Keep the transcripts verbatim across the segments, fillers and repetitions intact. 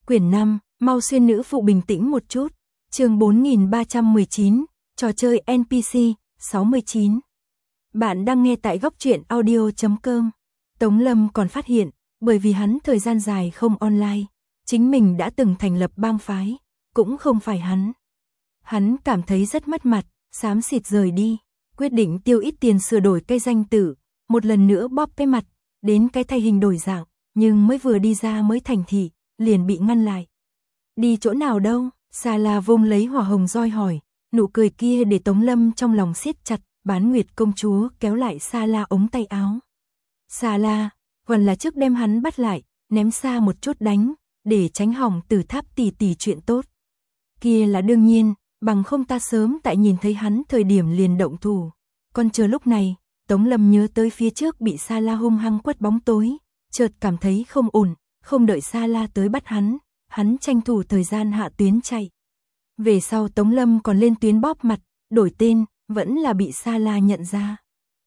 Quyển năm, mau xuyên nữ phụ bình tĩnh một chút. Chương bốn nghìn ba trăm mười chín, trò chơi en pê xê, sáu mươi chín. Bạn đang nghe tại góc truyện audio chấm com. Tống Lâm còn phát hiện, bởi vì hắn thời gian dài không online, chính mình đã từng thành lập bang phái, cũng không phải hắn. Hắn cảm thấy rất mất mặt, xám xịt rời đi, quyết định tiêu ít tiền sửa đổi cây danh tử, một lần nữa bóp cái mặt, đến cái thay hình đổi dạng, nhưng mới vừa đi ra mới thành thị, liền bị ngăn lại. Đi chỗ nào đâu? Sa La vung lấy hỏa hồng roi hỏi, nụ cười kia để Tống Lâm trong lòng siết chặt, Bán Nguyệt công chúa kéo lại Sa La ống tay áo. Sa La, còn là trước đem hắn bắt lại, ném xa một chút đánh, để tránh hỏng Tử Tháp tỷ tỷ chuyện tốt. Kia là đương nhiên, bằng không ta sớm tại nhìn thấy hắn thời điểm liền động thủ. Còn chờ lúc này, Tống Lâm nhớ tới phía trước bị Sa La hung hăng quất bóng tối, chợt cảm thấy không ổn, không đợi Sa La tới bắt hắn, hắn tranh thủ thời gian hạ tuyến chạy. Về sau Tống Lâm còn lên tuyến bóp mặt, đổi tên, vẫn là bị Sa La nhận ra.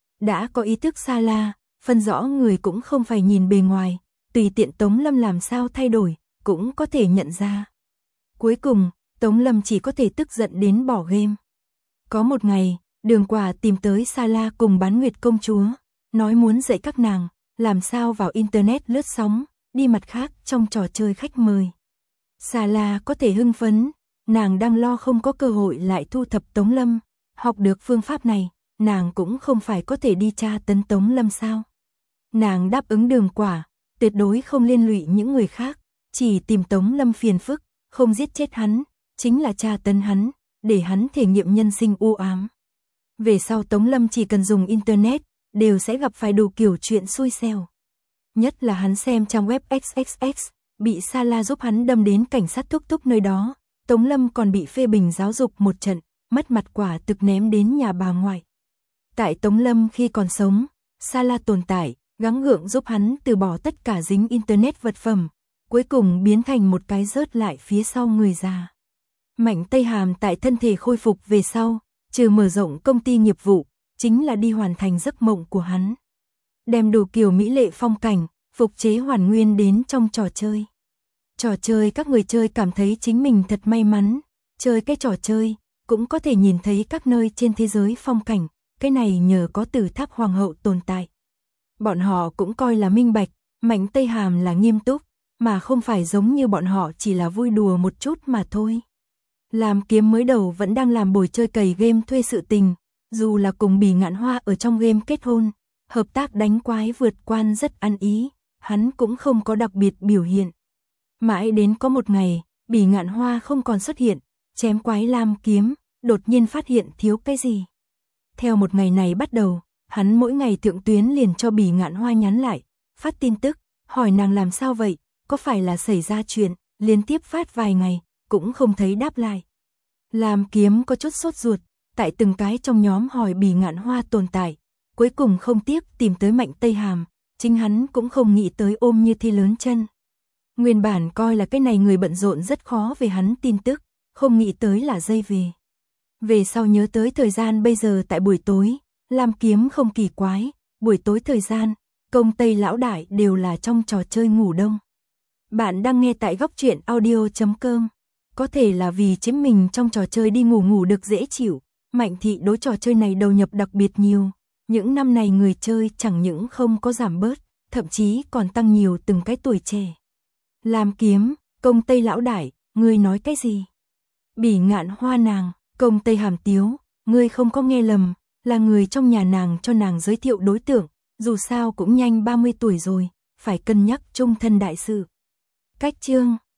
Đã có ý thức Sa La, phân rõ người cũng không phải nhìn bề ngoài, tùy tiện Tống Lâm làm sao thay đổi, cũng có thể nhận ra. Cuối cùng, Tống Lâm chỉ có thể tức giận đến bỏ game. Có một ngày, Đường Quả tìm tới Sa La cùng Bán Nguyệt công chúa, nói muốn dạy các nàng, làm sao vào internet lướt sóng, đi mặt khác trong trò chơi khách mời. Sa La có thể hưng phấn, nàng đang lo không có cơ hội lại thu thập Tống Lâm, học được phương pháp này, nàng cũng không phải có thể đi tra tấn Tống Lâm sao. Nàng đáp ứng Đường Quả, tuyệt đối không liên lụy những người khác, chỉ tìm Tống Lâm phiền phức, không giết chết hắn, chính là tra tấn hắn, để hắn thể nghiệm nhân sinh u ám. Về sau Tống Lâm chỉ cần dùng internet, đều sẽ gặp phải đủ kiểu chuyện xui xẻo. Nhất là hắn xem trang web ích ích ích, bị Sa La giúp hắn đâm đến cảnh sát thúc thúc nơi đó, Tống Lâm còn bị phê bình giáo dục một trận, mất mặt quả thực ném đến nhà bà ngoại. Tại Tống Lâm khi còn sống, Sa La tồn tại, gắng gượng giúp hắn từ bỏ tất cả dính internet vật phẩm, cuối cùng biến thành một cái rớt lại phía sau người già. Mạnh Tây Hàm tại thân thể khôi phục về sau, trừ mở rộng công ty nghiệp vụ, chính là đi hoàn thành giấc mộng của hắn. Đem đủ kiểu mỹ lệ phong cảnh, phục chế hoàn nguyên đến trong trò chơi. Trò chơi các người chơi cảm thấy chính mình thật may mắn, chơi cái trò chơi, cũng có thể nhìn thấy các nơi trên thế giới phong cảnh, cái này nhờ có Tử Tháp Hoàng hậu tồn tại. Bọn họ cũng coi là minh bạch, Mạnh Tây Hàm là nghiêm túc, mà không phải giống như bọn họ chỉ là vui đùa một chút mà thôi. Làm Kiếm mới đầu vẫn đang làm bồi chơi cày game thuê sự tình, dù là cùng Bỉ Ngạn Hoa ở trong game kết hôn, hợp tác đánh quái vượt quan rất ăn ý, hắn cũng không có đặc biệt biểu hiện. Mãi đến có một ngày, Bỉ Ngạn Hoa không còn xuất hiện, chém quái Lam Kiếm, đột nhiên phát hiện thiếu cái gì. Theo một ngày này bắt đầu, hắn mỗi ngày thượng tuyến liền cho Bỉ Ngạn Hoa nhắn lại, phát tin tức, hỏi nàng làm sao vậy, có phải là xảy ra chuyện, liên tiếp phát vài ngày, cũng không thấy đáp lại. Lam Kiếm có chút sốt ruột, tại từng cái trong nhóm hỏi Bỉ Ngạn Hoa tồn tại, cuối cùng không tiếc tìm tới Mạnh Tây Hàm, chính hắn cũng không nghĩ tới ôm như thi lớn chân. Nguyên bản coi là cái này người bận rộn rất khó về hắn tin tức, không nghĩ tới là dây về. Về sau nhớ tới thời gian bây giờ tại buổi tối, Lam Kiếm không kỳ quái, buổi tối thời gian, công Tây lão đại đều là trong trò chơi ngủ đông. Bạn đang nghe tại góc truyện audio chấm com. Có thể là vì chính mình trong trò chơi đi ngủ ngủ được dễ chịu, Mạnh thị đối trò chơi này đầu nhập đặc biệt nhiều. Những năm này người chơi chẳng những không có giảm bớt, thậm chí còn tăng nhiều từng cái tuổi trẻ. Lam Kiếm, công Tây lão đại, ngươi nói cái gì? Bỉ Ngạn Hoa nàng, công Tây Hàm tiếu, ngươi không có nghe lầm, là người trong nhà nàng cho nàng giới thiệu đối tượng, dù sao cũng nhanh ba mươi tuổi rồi, phải cân nhắc chung thân đại sự. Cách chương